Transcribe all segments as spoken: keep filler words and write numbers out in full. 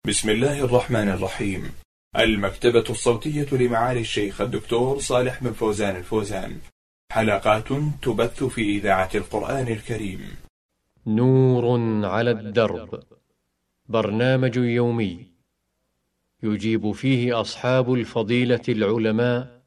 بسم الله الرحمن الرحيم. المكتبة الصوتية لمعالي الشيخ الدكتور صالح بن فوزان الفوزان، حلقات تبث في إذاعة القرآن الكريم. نور على الدرب، برنامج يومي يجيب فيه أصحاب الفضيلة العلماء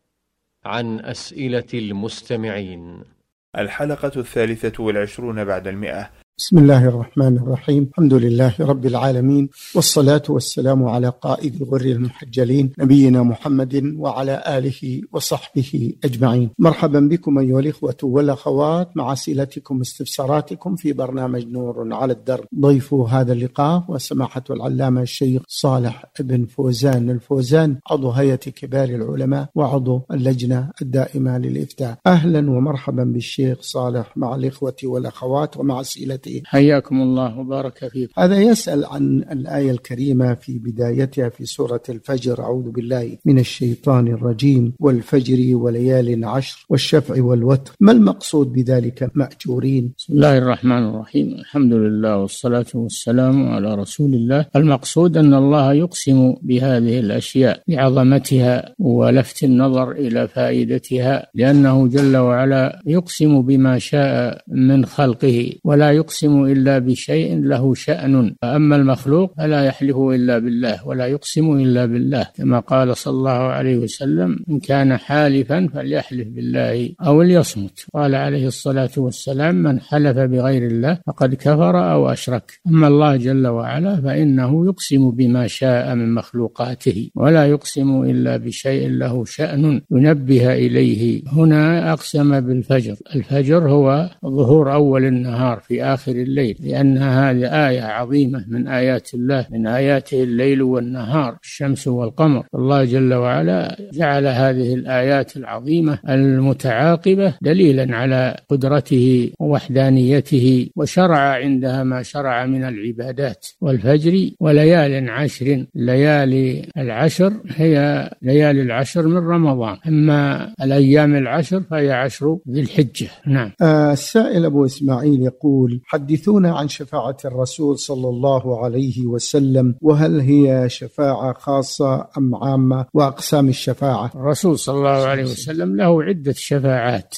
عن أسئلة المستمعين. الحلقة الثالثة والعشرون بعد المئة. بسم الله الرحمن الرحيم. الحمد لله رب العالمين، والصلاة والسلام على قائد الغر المحجلين نبينا محمد وعلى آله وصحبه أجمعين. مرحبا بكم أيها الإخوة والأخوات مع أسئلتكم واستفساراتكم في برنامج نور على الدرب. ضيف هذا اللقاء وسماحة العلامة الشيخ صالح بن فوزان الفوزان، عضو هيئة كبار العلماء وعضو اللجنة الدائمة للإفتاء. أهلا ومرحبا بالشيخ صالح مع الإخوة والأخوات ومع أسئلة. حياكم الله وبارك فيكم. هذا يسأل عن الآية الكريمة في بدايتها في سورة الفجر: أعوذ بالله من الشيطان الرجيم، والفجر وليال عشر والشفع والوتر، ما المقصود بذلك مأجورين؟ بسم الله الرحمن الرحيم. الحمد لله والصلاة والسلام على رسول الله. المقصود أن الله يقسم بهذه الأشياء لعظمتها ولفت النظر إلى فائدتها، لأنه جل وعلا يقسم بما شاء من خلقه، ولا يقسم إلا بشيء له شأن. أما المخلوق فلا يحلف إلا بالله ولا يقسم إلا بالله، كما قال صلى الله عليه وسلم: إن كان حالفا فليحلف بالله أو ليصمت. قال عليه الصلاة والسلام: من حلف بغير الله فقد كفر أو أشرك. أما الله جل وعلا فإنه يقسم بما شاء من مخلوقاته، ولا يقسم إلا بشيء له شأن ينبه إليه. هنا أقسم بالفجر. الفجر هو ظهور أول النهار في آخر الليل، لأن هذه آية عظيمة من آيات الله، من آياته الليل والنهار، الشمس والقمر. الله جل وعلا جعل هذه الآيات العظيمة المتعاقبة دليلا على قدرته ووحدانيته، وشرع عندها ما شرع من العبادات. والفجر وليال عشر، ليالي العشر هي ليالي العشر من رمضان، أما الأيام العشر فهي عشر ذي الحجة. نعم. آه السائل أبو إسماعيل يقول: حدثونا عن شفاعة الرسول صلى الله عليه وسلم، وهل هي شفاعة خاصة أم عامة، وأقسام الشفاعة؟ الرسول صلى الله عليه وسلم له عدة شفاعات.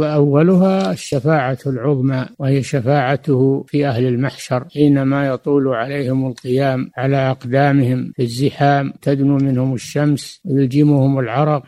أولها الشفاعة العظمى، وهي شفاعته في أهل المحشر حينما يطول عليهم القيام على أقدامهم في الزحام، تدنو منهم الشمس ويلجمهم العرق،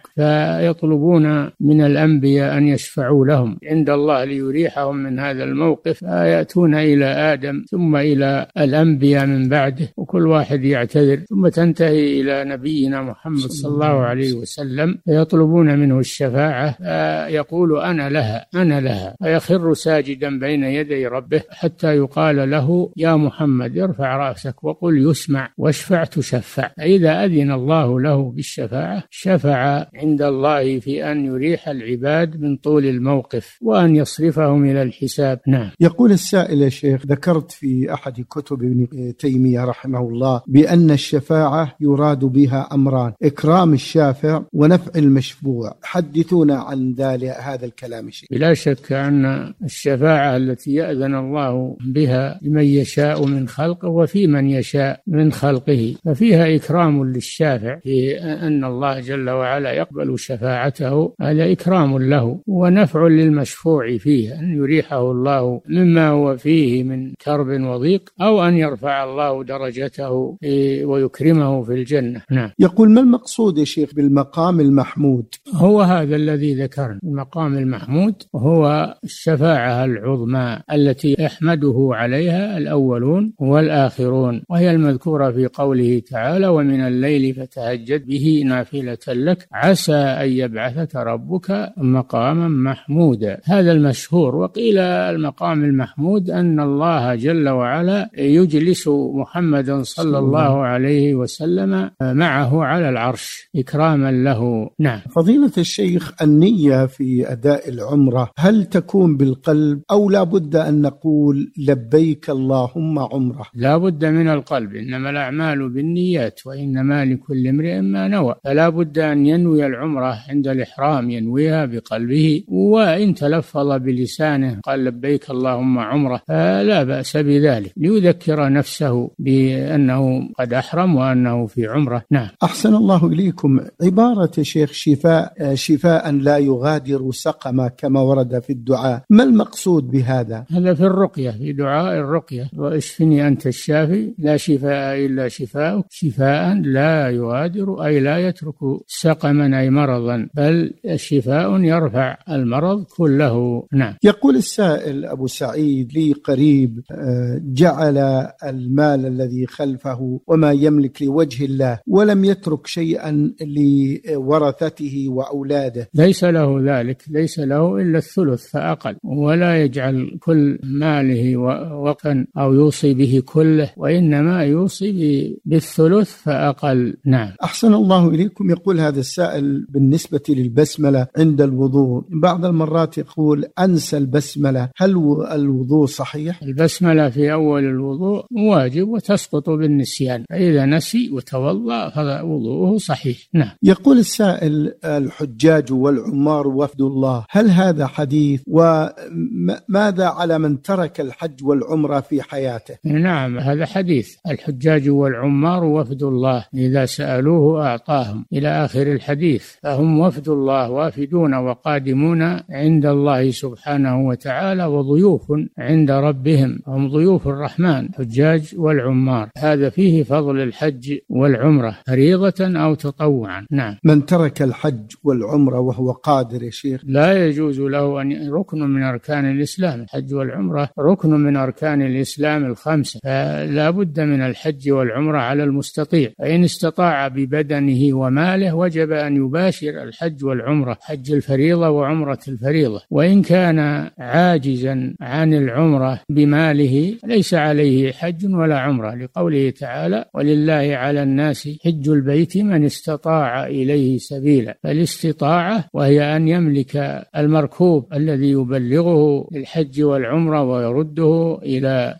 فيطلبون من الأنبياء أن يشفعوا لهم عند الله ليريحهم من هذا الموقف، فيأتون إلى آدم ثم إلى الأنبياء من بعده، وكل واحد يعتذر، ثم تنتهي إلى نبينا محمد صلى الله عليه وسلم، فيطلبون منه الشفاعة، فيقول: أنا لها أنا لها، فيخر ساجدا بين يدي ربه حتى يقال له: يا محمد ارفع رأسك وقل يسمع واشفع تشفع. فإذا أذن الله له بالشفاعة شفع عند الله في أن يريح العباد من طول الموقف وأن يصرفهم إلى الحساب. نعم. يقول السائل: يا شيخ، ذكرت في أحد كتب ابن تيمية رحمه الله بأن الشفاعة يراد بها أمران: إكرام الشافع ونفع المشفوع. حدثونا عن ذلك هذا الكلام شيخ. بلا شك أن الشفاعة التي يأذن الله بها لمن يشاء من خلقه وفي من يشاء من خلقه، ففيها إكرام للشافع في أن الله جل وعلا يقبل شفاعته، هذا إكرام له، ونفع للمشفوع فيه أن يريحه الله مما هو فيه من كرب وضيق، أو أن يرفع الله درجته ويكرمه في الجنة. نعم. يقول: ما المقصود يا شيخ بالمقام المحمود؟ هو هذا الذي ذكرنا، المقام المحمود هو الشفاعة العظمى التي يحمده عليها الأولون والآخرون، وهي المذكورة في قوله تعالى: ومن الليل فتهجد به نافلة لك عسى أن يبعثك ربك مقاما محمودا. هذا المشهور. وقيل المقام المحمود أن الله جل وعلا يجلس محمدا صلى الله عليه وسلم معه على العرش إكراما له. نعم. فضيلة الشيخ، النية في أداء العمرة هل تكون بالقلب أو لا بد أن نقول لبيك اللهم عمرة؟ لا بد من القلب، إنما الأعمال بالنيات وإنما لكل امرئ ما نوى، فلا بد أن ينوي العمرة عند الإحرام، ينويها بقلبه، وإن تلفظ بلسانه قال لبيك اللهم عمرة العمرة فلا بأس بذلك ليذكر نفسه بأنه قد أحرم وأنه في عمرة. نعم. أحسن الله إليكم. عبارة شيخ شفاء شفاء لا يغادر سقما كما ورد في الدعاء، ما المقصود بهذا؟ هذا في الرقية، في دعاء الرقية، واشفني أنت الشافي لا شفاء إلا شفاءك شفاء لا يغادر أي لا يترك سقما أي مرضا، بل الشفاء يرفع المرض كله. نعم. يقول السائل أبو سعيد لي قريب جعل المال الذي خلفه وما يملك لوجه الله ولم يترك شيئا لورثته وأولاده. ليس له ذلك، ليس له إلا الثلث فأقل، ولا يجعل كل ماله وقفا أو يوصي به كله، وإنما يوصي بالثلث فأقل. نعم. أحسن الله إليكم. يقول هذا السائل بالنسبة للبسملة عند الوضوء بعض المرات يقول أنسى البسملة، هل الوضوء صحيح؟ البسملة في أول الوضوء واجب وتسقط بالنسيان، فإذا نسي وتوضأ فوضوءه صحيح. نعم. يقول السائل الحجاج والعمار وفد الله، هل هذا حديث؟ وماذا على من ترك الحج والعمرة في حياته؟ نعم هذا حديث، الحجاج والعمار وفد الله إذا سألوه أعطاهم إلى آخر الحديث، فهم وفد الله وافدون وقادمون عند الله سبحانه وتعالى وضيوف عند ربهم، هم ضيوف الرحمن حجاج والعمار. هذا فيه فضل الحج والعمرة فريضة أو تطوعا. نعم. من ترك الحج والعمرة وهو قادر يا شيخ لا يجوز له أن ركن من أركان الإسلام، الحج والعمرة ركن من أركان الإسلام الخمسة، فلا بد من الحج والعمرة على المستطيع، فإن استطاع ببدنه وماله وجب أن يباشر الحج والعمرة، حج الفريضة وعمرة الفريضة. وإن كان عاجزا عن العمرة بماله ليس عليه حج ولا عمرة، لقوله تعالى ولله على الناس حج البيت من استطاع إليه سبيلا، فالاستطاعة وهي أن يملك المركوب الذي يبلغه الحج والعمرة ويرده إلى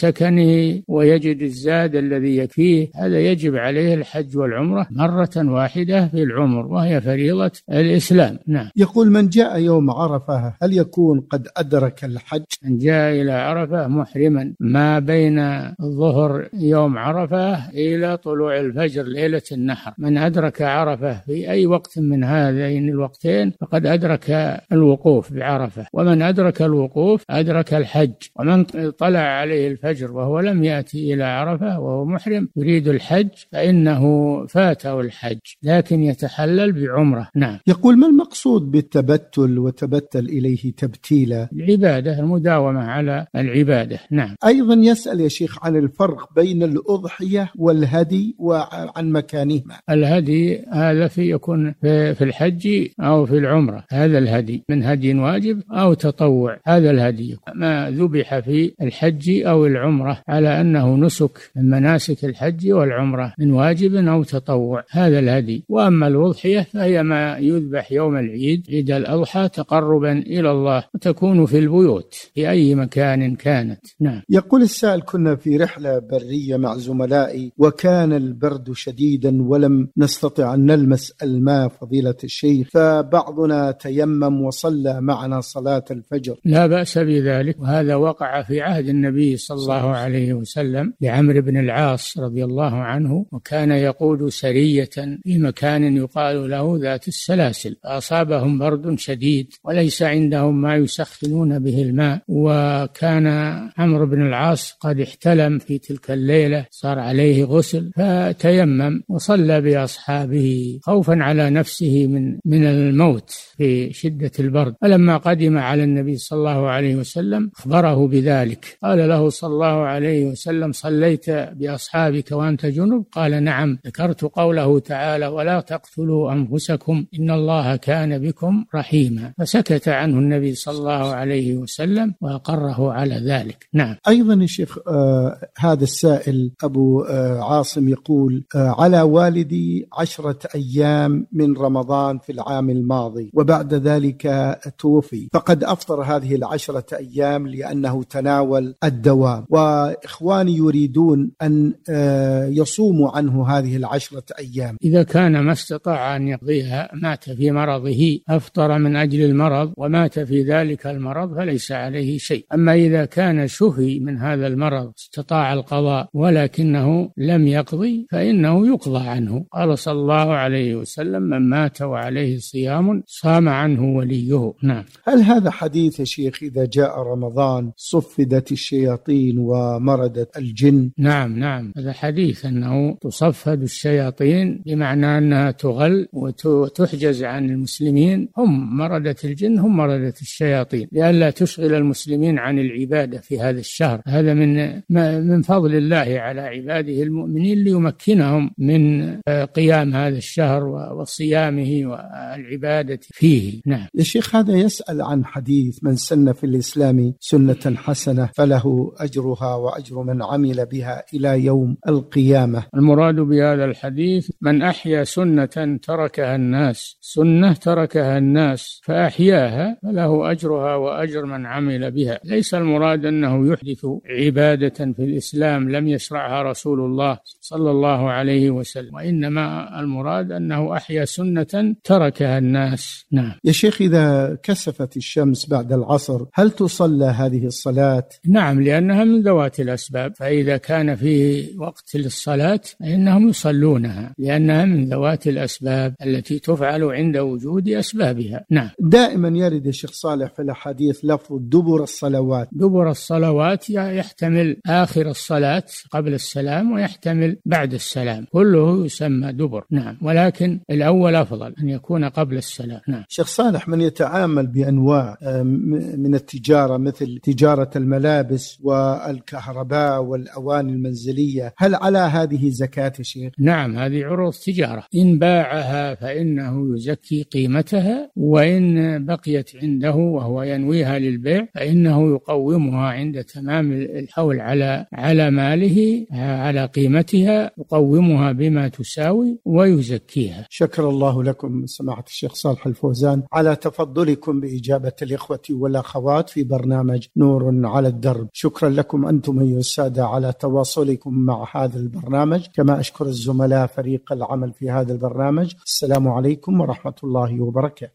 سكنه ويجد الزاد الذي يكفيه، هذا يجب عليه الحج والعمرة مرة واحدة في العمر وهي فريضة الإسلام. نعم. يقول من جاء يوم عرفة هل يكون قد أدرك الحج؟ من جاء إلى عرفة محرما ما بين الظهر يوم عرفة إلى طلوع الفجر ليلة النحر، من أدرك عرفة في أي وقت من هذين الوقتين فقد أدرك الوقوف بعرفة، ومن أدرك الوقوف أدرك الحج. ومن طلع عليه الفجر وهو لم يأتي إلى عرفة وهو محرم يريد الحج فإنه فاته الحج لكن يتحلل بعمرة. نعم. يقول ما المقصود بالتبتل وتبتل إليه تبتيلا؟ العبادة، المداومة على العبادة. نعم. أيضا يسأل يا شيخ عن الفرق بين الأضحية والهدي وعن مكانهما. الهدي هذا في يكون في الحج أو في العمرة، هذا الهدي من هدي واجب أو تطوع، هذا الهدي ما ذبح في الحج أو العمرة على أنه نسك من مناسك الحج والعمرة من واجب أو تطوع، هذا الهدي. وأما الأضحية فهي ما يذبح يوم العيد، عيد الأضحى، تقربا إلى الله، وتكون في البيوت في أي مكان كانت. نعم. يقول السائل كنا في رحلة برية مع زملائي وكان البرد شديدا ولم نستطع أن نلمس الماء فضيلة الشيخ، فبعضنا تيمم وصلى معنا صلاة الفجر. لا بأس بذلك، وهذا وقع في عهد النبي صلى الله عليه وسلم لعمرو بن العاص رضي الله عنه، وكان يقود سرية في مكان يقال له ذات السلاسل، فأصابهم برد شديد وليس عندهم ما يسخنون به الماء، وكان عمرو بن العاص قد احتلم في تلك الليلة صار عليه غسل، فتيمم وصلى بأصحابه خوفا على نفسه من من الموت في شدة البرد. فلما قدم على النبي صلى الله عليه وسلم أخبره بذلك، قال له صلى الله عليه وسلم صليت بأصحابك وأنت جنب؟ قال نعم. ذكرت قوله تعالى ولا تقتلوا أنفسكم إن الله كان بكم رحيما، فسكت عنه النبي صلى الله عليه وسلم وأقره على ذلك. نعم. أيضا يا شيخ آه هذا السائل أبو آه عاصم يقول آه على والدي عشرة أيام من رمضان في العام الماضي وبعد ذلك توفي، فقد أفطر هذه العشرة أيام لأنه تناول الدواء، وإخواني يريدون أن آه يصوموا عنه هذه العشرة أيام. إذا كان ما استطاع أن يقضيها، مات في مرضه، أفطر من أجل المرض ومات في ذلك المرض، فليس عليه شيء. أما أما إذا كان شفي من هذا المرض استطاع القضاء ولكنه لم يقضي فإنه يقضى عنه. قال صلى الله عليه وسلم: من مات وعليه صيام صام عنه وليه. نعم. هل هذا حديث يا شيخ إذا جاء رمضان صفدت الشياطين ومردت الجن؟ نعم نعم، هذا حديث أنه تصفد الشياطين، بمعنى أنها تغل وتحجز عن المسلمين. هم مردة الجن هم مردة الشياطين، لئلا تشغل المسلمين عن العبادة في هذا الشهر. هذا من من فضل الله على عباده المؤمنين ليمكنهم من قيام هذا الشهر وصيامه والعبادة فيه. نعم. يا شيخ هذا يسأل عن حديث: من سن في الإسلام سنة حسنة فله أجرها وأجر من عمل بها إلى يوم القيامة. المراد بهذا الحديث من أحيا سنة تركها الناس سنة تركها الناس فأحياها فله أجرها وأجر من عمل بها. ليس المراد أنه يحدث عبادة في الإسلام لم يشرعها رسول الله صلى الله عليه وسلم، وإنما المراد أنه أحيا سنة تركها الناس. نعم. يا شيخ إذا كسفت الشمس بعد العصر هل تصلى هذه الصلاة؟ نعم، لأنها من ذوات الأسباب، فإذا كان في وقت للصلاة فإنهم يصلونها، لأنها من ذوات الأسباب التي تفعل عند وجود أسبابها. نعم. دائما يرد يا شيخ صالح في الحديث لفظ دبر الصلوات. دبر الصلوات يحتمل آخر الصلاة قبل السلام ويحتمل بعد السلام، كله يسمى دبر. نعم، ولكن الأول أفضل أن يكون قبل السلام. نعم. شيخ صالح، من يتعامل بأنواع من التجارة مثل تجارة الملابس والكهرباء والأواني المنزلية، هل على هذه زكاة يا شيخ؟ نعم، هذه عروض تجارة، إن باعها فإنه يزكي قيمتها، وإن بقيت عنده وهو ينويها للبيع فإنه يقومها عند تمام الحول على على ماله على قيمتها، يقومها بما تساوي ويزكيها. شكر الله لكم سماحة الشيخ صالح الفوزان على تفضلكم بإجابة الإخوة والأخوات في برنامج نور على الدرب. شكرا لكم أنتم أيها السادة على تواصلكم مع هذا البرنامج، كما أشكر الزملاء فريق العمل في هذا البرنامج. السلام عليكم ورحمة الله وبركاته.